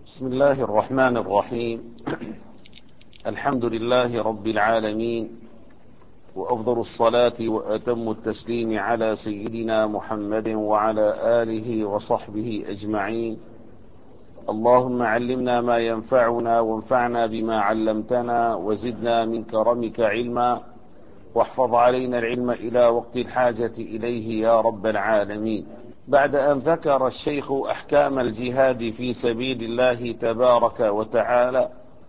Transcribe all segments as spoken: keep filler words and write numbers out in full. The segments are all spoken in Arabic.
بسم الله الرحمن الرحيم. الحمد لله رب العالمين، وأفضل الصلاة وأتم التسليم على سيدنا محمد وعلى آله وصحبه أجمعين. اللهم علمنا ما ينفعنا وانفعنا بما علمتنا وزدنا من كرمك علما، واحفظ علينا العلم إلى وقت الحاجة إليه يا رب العالمين. بعد أن ذكر الشيخ أحكام الجهاد في سبيل الله تبارك وتعالى،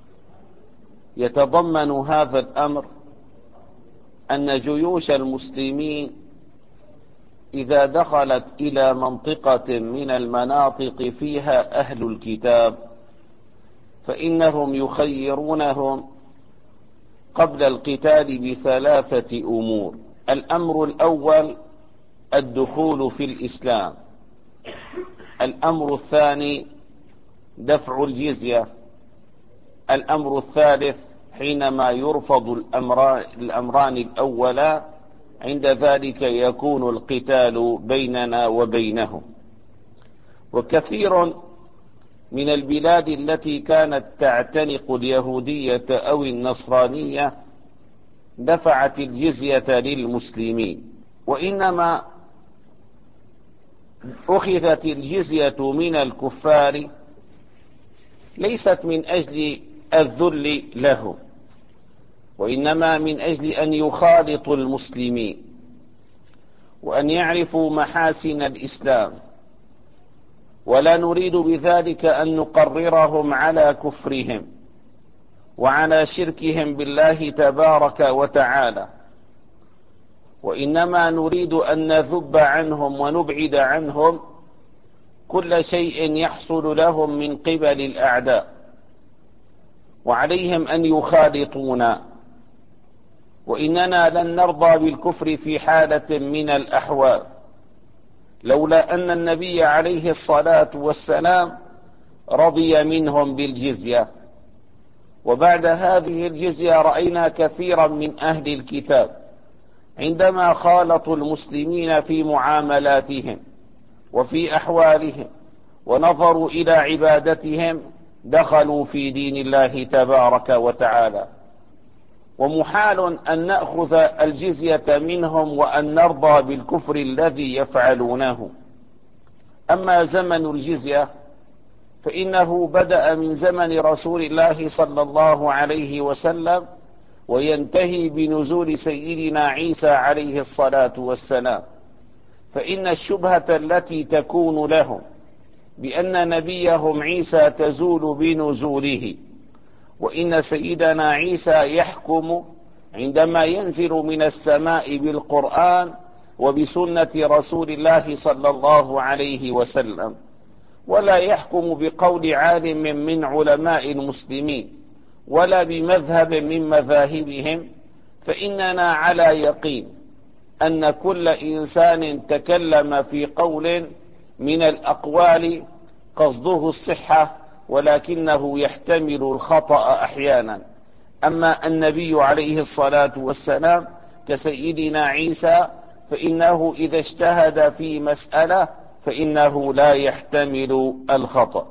يتضمن هذا الأمر أن جيوش المسلمين إذا دخلت إلى منطقة من المناطق فيها أهل الكتاب فإنهم يخيرونهم قبل القتال بثلاثة أمور. الأمر الأول الدخول في الإسلام، الأمر الثاني دفع الجزية، الأمر الثالث حينما يرفض الأمران الأولا عند ذلك يكون القتال بيننا وبينهم. وكثير من البلاد التي كانت تعتنق اليهودية أو النصرانية دفعت الجزية للمسلمين، وإنما أخذت الجزية من الكفار ليست من أجل الذل لهم، وإنما من أجل أن يخالطوا المسلمين وأن يعرفوا محاسن الإسلام، ولا نريد بذلك أن نقررهم على كفرهم وعلى شركهم بالله تبارك وتعالى، وإنما نريد أن نذب عنهم ونبعد عنهم كل شيء يحصل لهم من قبل الأعداء، وعليهم أن يخالطونا، وإننا لن نرضى بالكفر في حالة من الأحوال، لولا أن النبي عليه الصلاة والسلام رضي منهم بالجزية. وبعد هذه الجزية رأينا كثيرا من أهل الكتاب عندما خالطوا المسلمين في معاملاتهم وفي أحوالهم ونظروا إلى عبادتهم دخلوا في دين الله تبارك وتعالى. ومحال أن نأخذ الجزية منهم وأن نرضى بالكفر الذي يفعلونه. أما زمن الجزية فإنه بدأ من زمن رسول الله صلى الله عليه وسلم وينتهي بنزول سيدنا عيسى عليه الصلاة والسلام. فإن الشبهة التي تكون لهم بأن نبيهم عيسى تزول بنزوله، وإن سيدنا عيسى يحكم عندما ينزل من السماء بالقرآن وبسنة رسول الله صلى الله عليه وسلم، ولا يحكم بقول عالم من علماء المسلمين ولا بمذهب من مذاهبهم. فإننا على يقين أن كل إنسان تكلم في قول من الأقوال قصده الصحة ولكنه يحتمل الخطأ أحيانا. أما النبي عليه الصلاة والسلام كسيدنا عيسى فإنه إذا اجتهد في مسألة فإنه لا يحتمل الخطأ.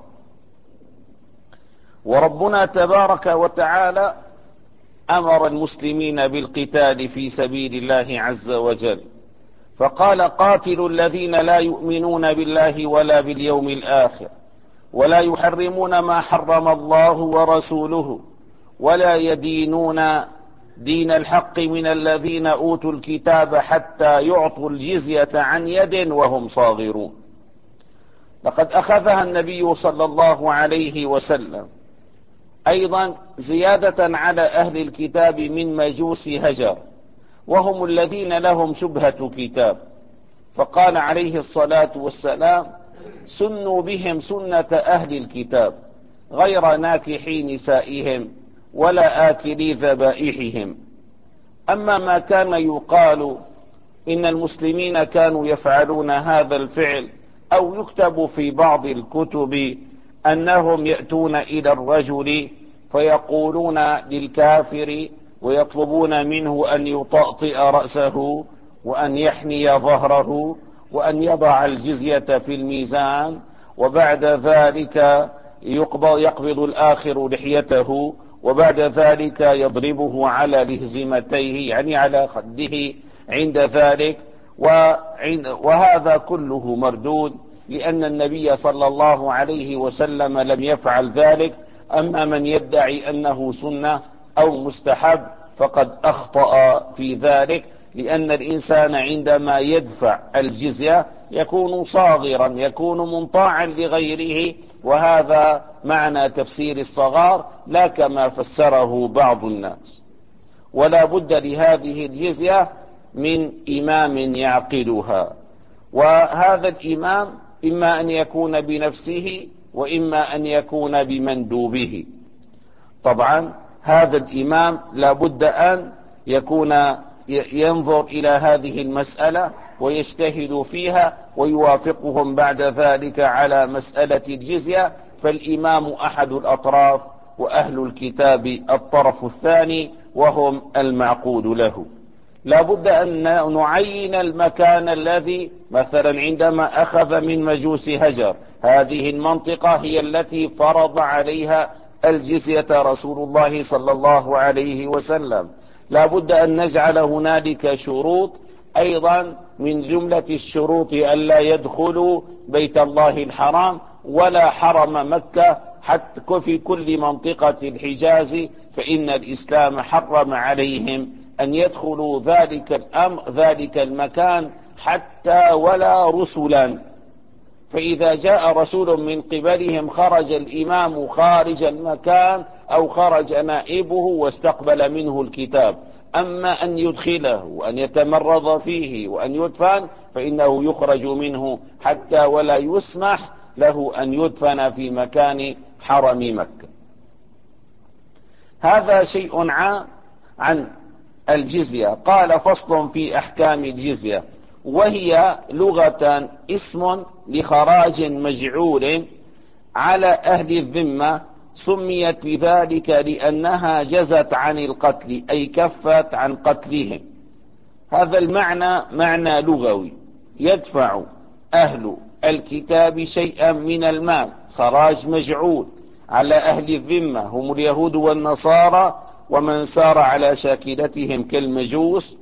وربنا تبارك وتعالى أمر المسلمين بالقتال في سبيل الله عز وجل، فقال: قاتلوا الذين لا يؤمنون بالله ولا باليوم الآخر ولا يحرمون ما حرم الله ورسوله ولا يدينون دين الحق من الذين أوتوا الكتاب حتى يعطوا الجزية عن يد وهم صاغرون. لقد أخذها النبي صلى الله عليه وسلم أيضا زيادة على أهل الكتاب من مجوس هجر، وهم الذين لهم شبهة كتاب، فقال عليه الصلاة والسلام: سنوا بهم سنة أهل الكتاب غير ناكحي نسائهم ولا آكلي ذبائحهم. أما ما كان يقال إن المسلمين كانوا يفعلون هذا الفعل أو يكتب في بعض الكتب أنهم يأتون إلى الرجل فيقولون للكافر ويطلبون منه أن يطأطئ رأسه وأن يحني ظهره وأن يضع الجزية في الميزان، وبعد ذلك يقبض, يقبض الآخر لحيته وبعد ذلك يضربه على لهزمتيه يعني على خده عند ذلك، وهذا كله مردود لأن النبي صلى الله عليه وسلم لم يفعل ذلك. أما من يدعي أنه سنة أو مستحب فقد أخطأ في ذلك، لأن الإنسان عندما يدفع الجزية يكون صاغرا، يكون منطاعا لغيره، وهذا معنى تفسير الصغار لا كما فسره بعض الناس. ولا بد لهذه الجزية من إمام يعقدها، وهذا الإمام إما أن يكون بنفسه وإما أن يكون بمندوبه. طبعا هذا الإمام لا بد أن يكون ينظر إلى هذه المسألة ويجتهد فيها ويوافقهم بعد ذلك على مسألة الجزية، فالإمام أحد الأطراف وأهل الكتاب الطرف الثاني وهم المعقود له. لا بد أن نعين المكان الذي مثلا عندما أخذ من مجوس هجر، هذه المنطقة هي التي فرض عليها الجزية رسول الله صلى الله عليه وسلم. لا بد أن نجعل هنالك شروط أيضا، من جملة الشروط ألا يدخلوا بيت الله الحرام ولا حرم مكة حتى في كل منطقة الحجاز، فإن الإسلام حرم عليهم أن يدخلوا ذلك الأمر ذلك المكان حتى ولا رسلا. فإذا جاء رسول من قبلهم خرج الإمام خارج المكان أو خرج نائبه واستقبل منه الكتاب. أما أن يدخله وأن يتمرض فيه وأن يدفن فإنه يخرج منه حتى ولا يسمح له أن يدفن في مكان حرم مكة. هذا شيء عام عن الجزية. قال فصل في أحكام الجزية، وهي لغة اسم لخراج مجعول على أهل الذمة، سميت بذلك لأنها جزت عن القتل أي كفت عن قتلهم. هذا المعنى معنى لغوي، يدفع أهل الكتاب شيئا من المال خراج مجعول على أهل الذمة، هم اليهود والنصارى ومن سار على شاكلتهم كالمجوس،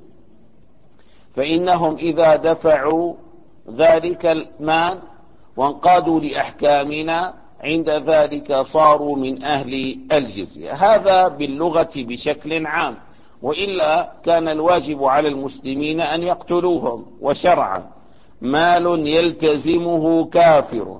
فإنهم إذا دفعوا ذلك المال وانقادوا لأحكامنا عند ذلك صاروا من أهل الجزية. هذا باللغة بشكل عام، وإلا كان الواجب على المسلمين أن يقتلوهم. وشرعا مال يلتزمه كافر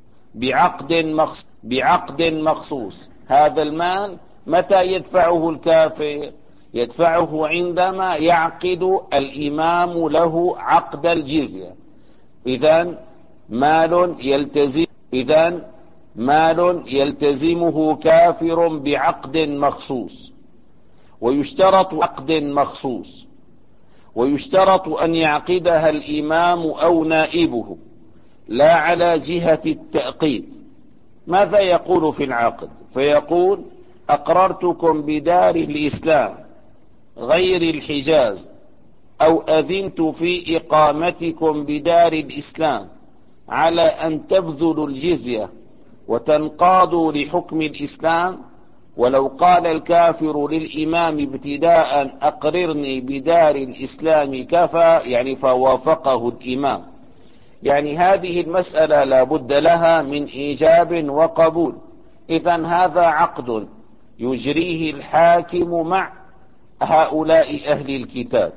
بعقد مخصوص, بعقد مخصوص. هذا المال متى يدفعه الكافر؟ يدفعه عندما يعقد الإمام له عقد الجزية. إذن مال يلتزم إذن مال يلتزمه كافر بعقد مخصوص، ويشترط عقد مخصوص ويشترط أن يعقدها الإمام أو نائبه لا على جهة التأقيد. ماذا يقول في العقد؟ فيقول أقررتكم بدار الإسلام غير الحجاز، أو أذنت في إقامتكم بدار الإسلام على أن تبذلوا الجزية وتنقادوا لحكم الإسلام. ولو قال الكافر للإمام ابتداء أقررني بدار الإسلام كفى، يعني فوافقه الإمام. يعني هذه المسألة لا بد لها من إيجاب وقبول. إذن هذا عقد يجريه الحاكم مع هؤلاء أهل الكتاب،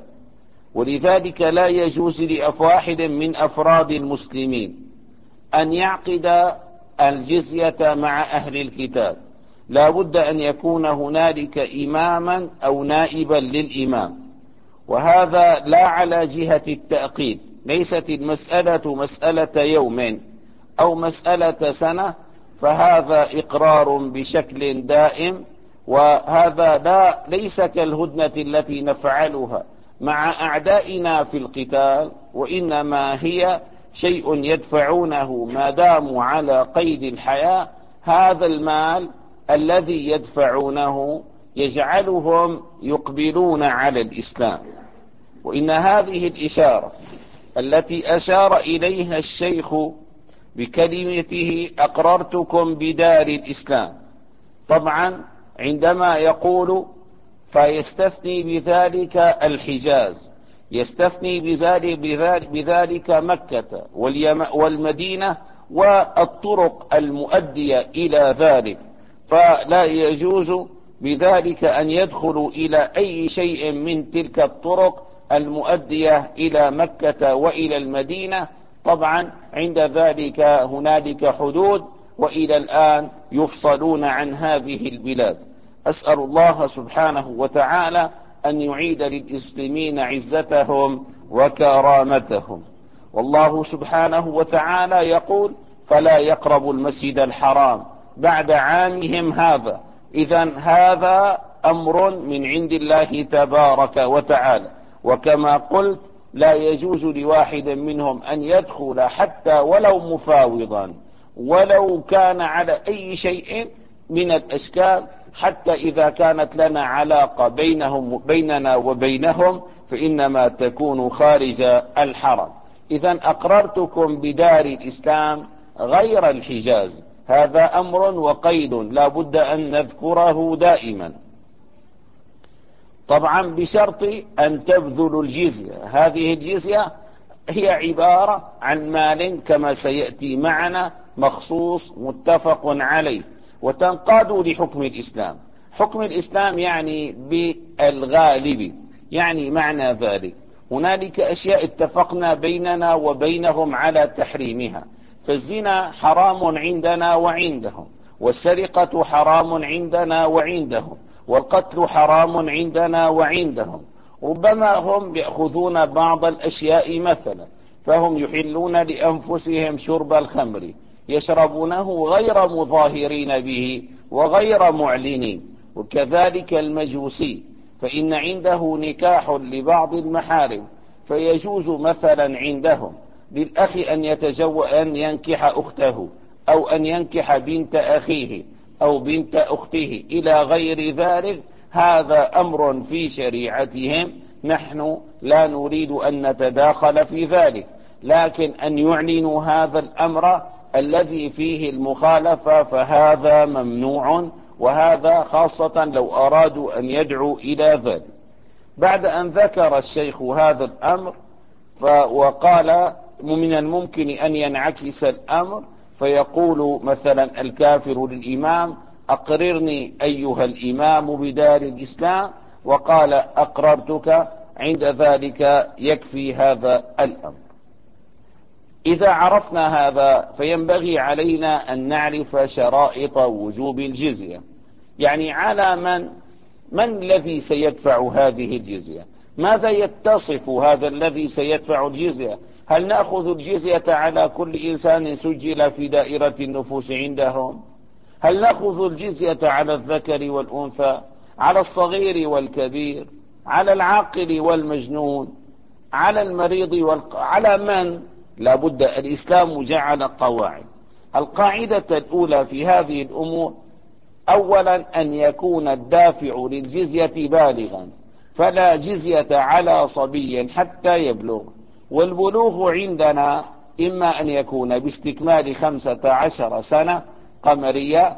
ولذلك لا يجوز لواحد من أفراد المسلمين أن يعقد الجزية مع أهل الكتاب. لا بد أن يكون هنالك إماما أو نائبا للإمام، وهذا لا على جهة التأقيد. ليست المسألة مسألة يوم أو مسألة سنة، فهذا إقرار بشكل دائم، وهذا لا ليس كالهدنة التي نفعلها مع أعدائنا في القتال، وإنما هي شيء يدفعونه ما داموا على قيد الحياة. هذا المال الذي يدفعونه يجعلهم يقبلون على الإسلام. وإن هذه الإشارة التي أشار إليها الشيخ بكلمته أقررتكم بدار الإسلام. طبعا عندما يقول فيستثني بذلك الحجاز، يستثني بذلك, بذلك, بذلك مكة والمدينة والطرق المؤدية إلى ذلك، فلا يجوز بذلك أن يدخلوا إلى أي شيء من تلك الطرق المؤدية إلى مكة وإلى المدينة. طبعا عند ذلك هنالك حدود، وإلى الآن يفصلون عن هذه البلاد. أسأل الله سبحانه وتعالى أن يعيد للمسلمين عزتهم وكرامتهم. والله سبحانه وتعالى يقول فلا يقربوا المسجد الحرام بعد عامهم هذا. إذن هذا أمر من عند الله تبارك وتعالى، وكما قلت لا يجوز لواحد منهم أن يدخل حتى ولو مفاوضا، ولو كان على أي شيء من الأشكال، حتى إذا كانت لنا علاقة بينهم بيننا وبينهم فإنما تكون خارج الحرم. إذن أقررتكم بدار الإسلام غير الحجاز، هذا أمر وقيد لا بد أن نذكره دائما. طبعا بشرط أن تبذلوا الجزية. هذه الجزية هي عبارة عن مال كما سيأتي معنا مخصوص متفق عليه، وتنقاد لحكم الإسلام. حكم الإسلام يعني بالغالب، يعني معنى ذلك هنالك أشياء اتفقنا بيننا وبينهم على تحريمها، فالزنا حرام عندنا وعندهم، والسرقة حرام عندنا وعندهم، والقتل حرام عندنا وعندهم. ربما هم يأخذون بعض الأشياء مثلا، فهم يحلون لأنفسهم شرب الخمر، يشربونه غير مظاهرين به وغير معلنين. وكذلك المجوسي فإن عنده نكاح لبعض المحارم، فيجوز مثلا عندهم للأخ أن يتجو أن ينكح أخته، أو أن ينكح بنت أخيه أو بنت أخته إلى غير ذلك. هذا أمر في شريعتهم، نحن لا نريد أن نتداخل في ذلك، لكن أن يعلنوا هذا الأمر الذي فيه المخالفة فهذا ممنوع، وهذا خاصة لو أرادوا أن يدعوا إلى ذلك. بعد أن ذكر الشيخ هذا الأمر وقال من الممكن أن ينعكس الأمر، فيقول مثلا الكافر للإمام أقررني أيها الإمام بدار الإسلام، وقال أقررتك، عند ذلك يكفي هذا الأمر. إذا عرفنا هذا فينبغي علينا أن نعرف شرائط وجوب الجزية، يعني على من من الذي سيدفع هذه الجزية؟ ماذا يتصف هذا الذي سيدفع الجزية؟ هل نأخذ الجزية على كل إنسان سجل في دائرة النفوس عندهم؟ هل نأخذ الجزية على الذكر والأنثى، على الصغير والكبير، على العاقل والمجنون، على المريض والق... على من؟ لابد الإسلام جعل قواعد. القاعدة الأولى في هذه الأمور أولا أن يكون الدافع للجزية بالغا، فلا جزية على صبي حتى يبلغ. والبلوغ عندنا إما أن يكون باستكمال خمسة عشر سنة قمرية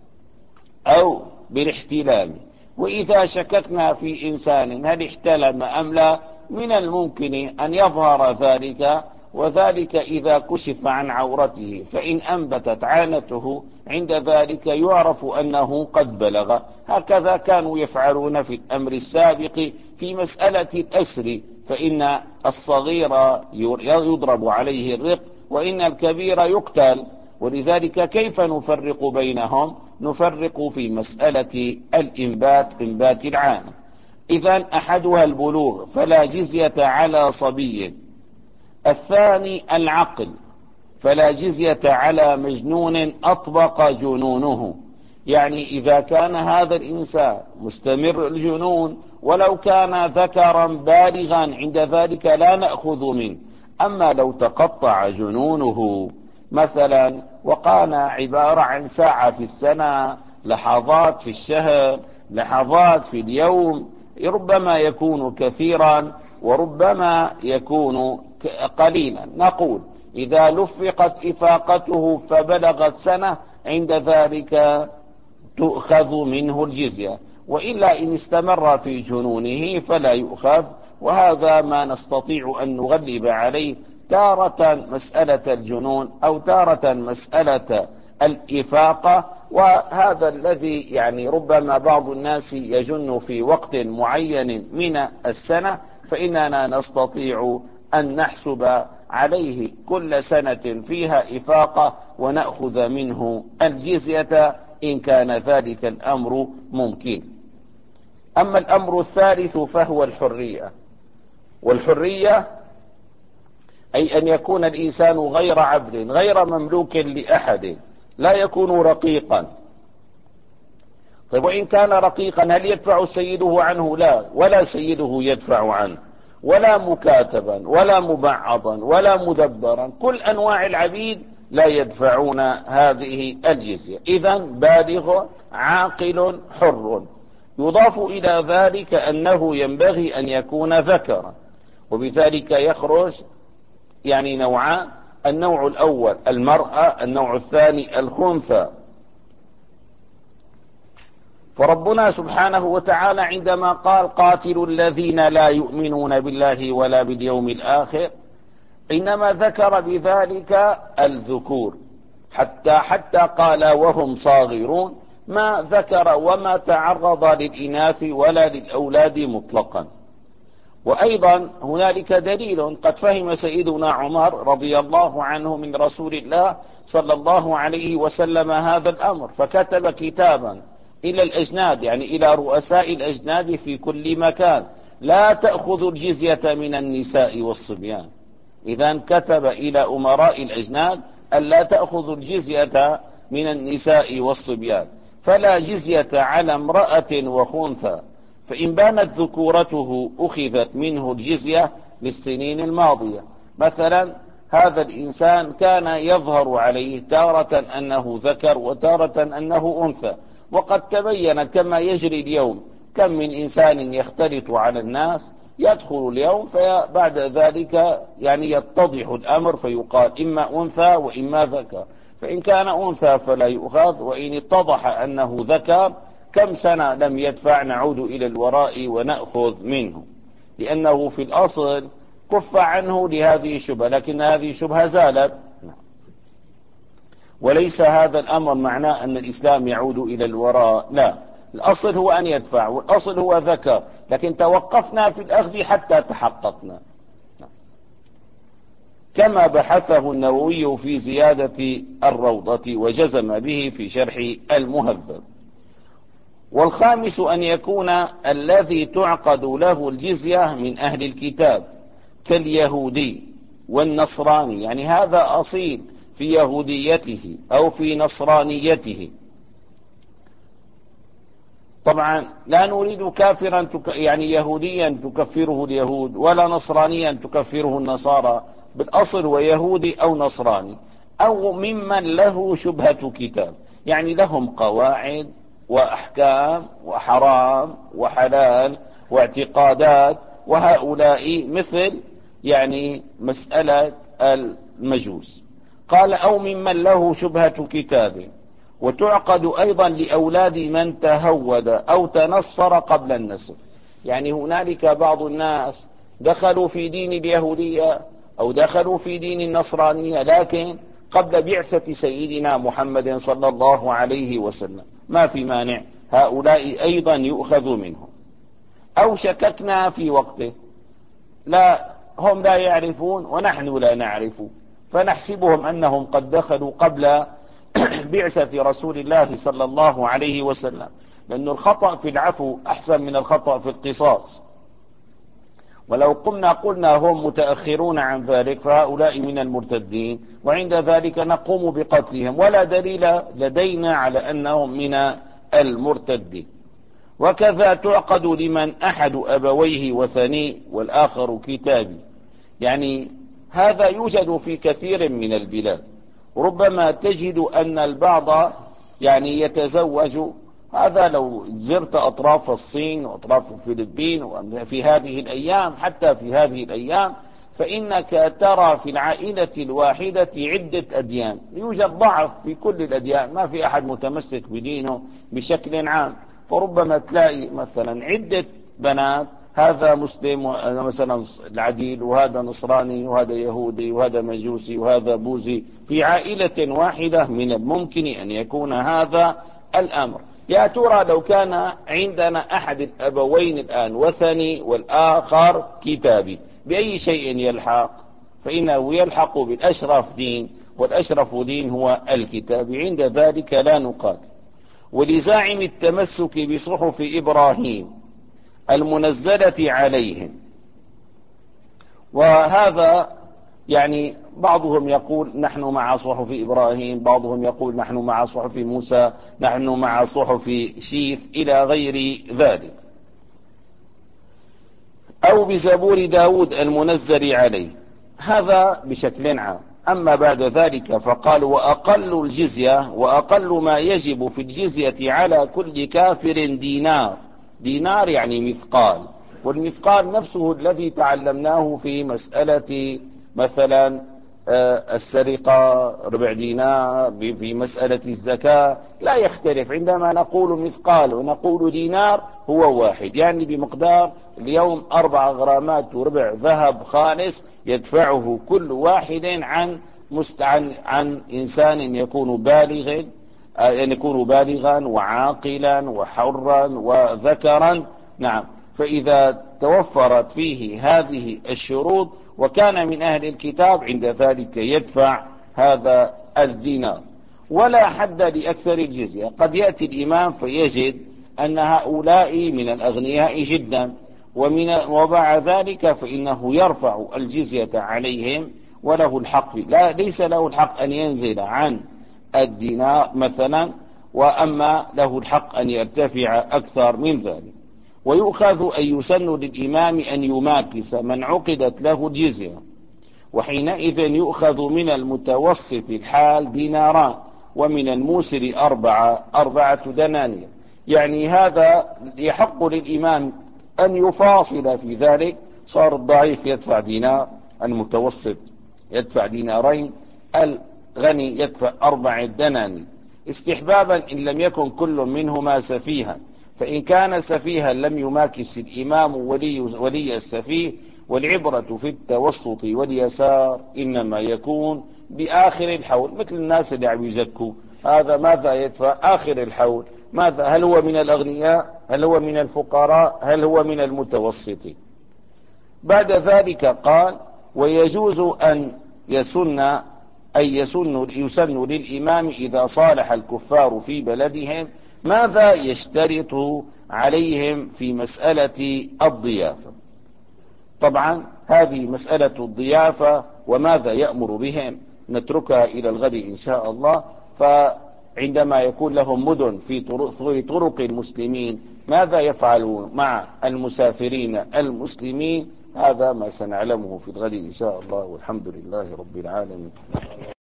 أو بالاحتلام. وإذا شككنا في إنسان هل احتلم أم لا، من الممكن أن يظهر ذلك، وذلك إذا كشف عن عورته، فإن أنبتت عانته عند ذلك يعرف أنه قد بلغ. هكذا كانوا يفعلون في الأمر السابق في مسألة الأسر، فإن الصغير يضرب عليه الرق وإن الكبير يقتل. ولذلك كيف نفرق بينهم؟ نفرق في مسألة الإنبات، إنبات العانة. إذن أحدها البلوغ فلا جزية على صبي. الثاني العقل، فلا جزية على مجنون أطبق جنونه، يعني إذا كان هذا الإنسان مستمر الجنون ولو كان ذكرا بالغا عند ذلك لا نأخذ منه. أما لو تقطع جنونه مثلا وكان عبارة عن ساعة في السنة، لحظات في الشهر، لحظات في اليوم، ربما يكون كثيرا وربما يكون قليلا، نقول إذا لفقت إفاقته فبلغت سنة عند ذلك تؤخذ منه الجزية، وإلا إن استمر في جنونه فلا يؤخذ. وهذا ما نستطيع أن نغلب عليه، تارة مسألة الجنون أو تارة مسألة الإفاقة. وهذا الذي يعني ربما بعض الناس يجن في وقت معين من السنة، فإننا نستطيع أن نحسب عليه كل سنة فيها إفاقة ونأخذ منه الجزية إن كان ذلك الأمر ممكن. أما الأمر الثالث فهو الحرية. والحرية أي أن يكون الإنسان غير عبد غير مملوك لأحد، لا يكون رقيقا. طيب وإن كان رقيقا هل يدفع سيده عنه؟ لا، ولا سيده يدفع عنه، ولا مكاتبا ولا مبعضا ولا مدبرا، كل أنواع العبيد لا يدفعون هذه الجزية. إذن بالغ عاقل حر. يضاف إلى ذلك أنه ينبغي أن يكون ذكرا، وبذلك يخرج يعني نوعان: النوع الأول المرأة، النوع الثاني الخنثى. فربنا سبحانه وتعالى عندما قال قاتلوا الذين لا يؤمنون بالله ولا باليوم الآخر، إنما ذكر بذلك الذكور، حتى حتى قال وهم صاغرون، ما ذكر وما تعرض للإناث ولا للأولاد مطلقا. وأيضا هنالك دليل قد فهم سيدنا عمر رضي الله عنه من رسول الله صلى الله عليه وسلم هذا الأمر، فكتب كتابا إلى الأجناد، يعني إلى رؤساء الأجناد في كل مكان: لا تأخذوا الجزية من النساء والصبيان. إذن كتب إلى أمراء الأجناد ألا تأخذوا الجزية من النساء والصبيان، فلا جزية على امرأة وخنثى، فإن بانت ذكورته أخذت منه الجزية للسنين الماضية. مثلا هذا الإنسان كان يظهر عليه تارة أنه ذكر وتارة أنه أنثى، وقد تبين كما يجري اليوم كم من إنسان يختلط على الناس، يدخل اليوم فبعد ذلك يعني يتضح الأمر فيقال إما أنثى وإما ذكر، فإن كان أنثى فلا يؤخذ، وإن اتضح أنه ذكر كم سنة لم يدفع نعود إلى الوراء ونأخذ منه، لأنه في الأصل كف عنه لهذه الشبهة، لكن هذه الشبهة زالت. وليس هذا الأمر معناه أن الإسلام يعود إلى الوراء، لا، الأصل هو أن يدفع، والأصل هو ذكر، لكن توقفنا في الأخذ حتى تحققنا، كما بحثه النووي في زيادة الروضة وجزم به في شرح المهذب. والخامس أن يكون الذي تعقد له الجزية من أهل الكتاب كاليهودي والنصراني، يعني هذا أصيل في يهوديته أو في نصرانيته. طبعا لا نريد كافرا تك... يعني يهوديا تكفره اليهود، ولا نصرانيا تكفره النصارى، بالأصل هو يهودي أو نصراني أو ممن له شبهة كتاب، يعني لهم قواعد وأحكام وحرام وحلال واعتقادات، وهؤلاء مثل يعني مسألة المجوس. قال أو ممن له شبهة كتاب، وتعقد أيضا لأولاد من تهود أو تنصر قبل النسخ. يعني هنالك بعض الناس دخلوا في دين اليهودية أو دخلوا في دين النصرانية لكن قبل بعثة سيدنا محمد صلى الله عليه وسلم، ما في مانع، هؤلاء أيضا يؤخذ منهم. أو شككنا في وقته، لا هم لا يعرفون ونحن لا نعرف، فنحسبهم أنهم قد دخلوا قبل بعثة رسول الله صلى الله عليه وسلم، لأن الخطأ في العفو أحسن من الخطأ في القصاص. ولو قمنا قلنا هم متأخرون عن ذلك فهؤلاء من المرتدين، وعند ذلك نقوم بقتلهم، ولا دليل لدينا على أنهم من المرتدين. وكذا تعقد لمن أحد أبويه وثني والآخر كتابي، يعني هذا يوجد في كثير من البلاد، ربما تجد أن البعض يعني يتزوج، هذا لو زرت أطراف الصين وأطراف الفلبين وفي هذه الأيام، حتى في هذه الأيام فإنك ترى في العائلة الواحدة عدة أديان، يوجد ضعف في كل الأديان، ما في أحد متمسك بدينه بشكل عام. فربما تلاقي مثلا عدة بنات، هذا مسلم مثلا العديل، وهذا نصراني، وهذا يهودي، وهذا مجوسي، وهذا بوذي، في عائلة واحدة من الممكن أن يكون هذا الأمر. يا ترى لو كان عندنا أحد الأبوين الآن وثني والآخر كتابي، بأي شيء يلحق؟ فإنه يلحق بالأشرف دين، والأشرف دين هو الكتاب، عند ذلك لا نقاتل. ولزاعم التمسك بصحف إبراهيم المنزلة عليهم، وهذا يعني بعضهم يقول نحن مع صحف إبراهيم، بعضهم يقول نحن مع صحف موسى، نحن مع صحف شيث إلى غير ذلك، أو بزبور داود المنزل عليه، هذا بشكل عام. أما بعد ذلك فقال وأقل الجزية، وأقل ما يجب في الجزية على كل كافر دينار. دينار يعني مثقال، والمثقال نفسه الذي تعلمناه في مسألة مثلا السرقة ربع دينار، في مسألة الزكاة لا يختلف. عندما نقول مثقال ونقول دينار هو واحد، يعني بمقدار اليوم أربع غرامات وربع ذهب خالص يدفعه كل واحد عن عن, عن إنسان يكون بالغ، أن يكون بالغا وعاقلا وحرا وذكرا. نعم، فإذا توفرت فيه هذه الشروط وكان من أهل الكتاب عند ذلك يدفع هذا الدينار. ولا حد لأكثر الجزية. قد يأتي الإمام فيجد أن هؤلاء من الأغنياء جدا، ومن وبع ذلك فإنه يرفع الجزية عليهم وله الحق، لا ليس له الحق أن ينزل عن الدينار مثلا، وأما له الحق أن يرتفع أكثر من ذلك. ويؤخذ أن يسن للإمام أن يماكس من عقدت له الجزية، وحينئذ يؤخذ من المتوسط الحال ديناران، ومن الموسر أربعة أربعة دنانير. يعني هذا يحق للإمام أن يفاصل في ذلك، صار الضعيف يدفع دينار، المتوسط يدفع دينارين، الغني يدفع أربع دنانير، استحبابا إن لم يكن كل منهما سفيها. فإن كان سفيها لم يماكس الإمام ولي, ولي السفيه. والعبرة في التوسط واليسار إنما يكون بآخر الحول، مثل الناس اللي عم يزكوا، هذا ماذا يدفع آخر الحول؟ ماذا؟ هل هو من الأغنياء؟ هل هو من الفقراء؟ هل هو من المتوسط؟ بعد ذلك قال ويجوز أن يسن أي يسن, يسن للإمام إذا صالح الكفار في بلدهم ماذا يشترط عليهم في مسألة الضيافة. طبعا هذه مسألة الضيافة وماذا يأمر بهم نتركها إلى الغد إن شاء الله. فعندما يكون لهم مدن في طرق, في طرق المسلمين ماذا يفعلون مع المسافرين المسلمين، هذا ما سنعلمه في الغد إن شاء الله، والحمد لله رب العالمين.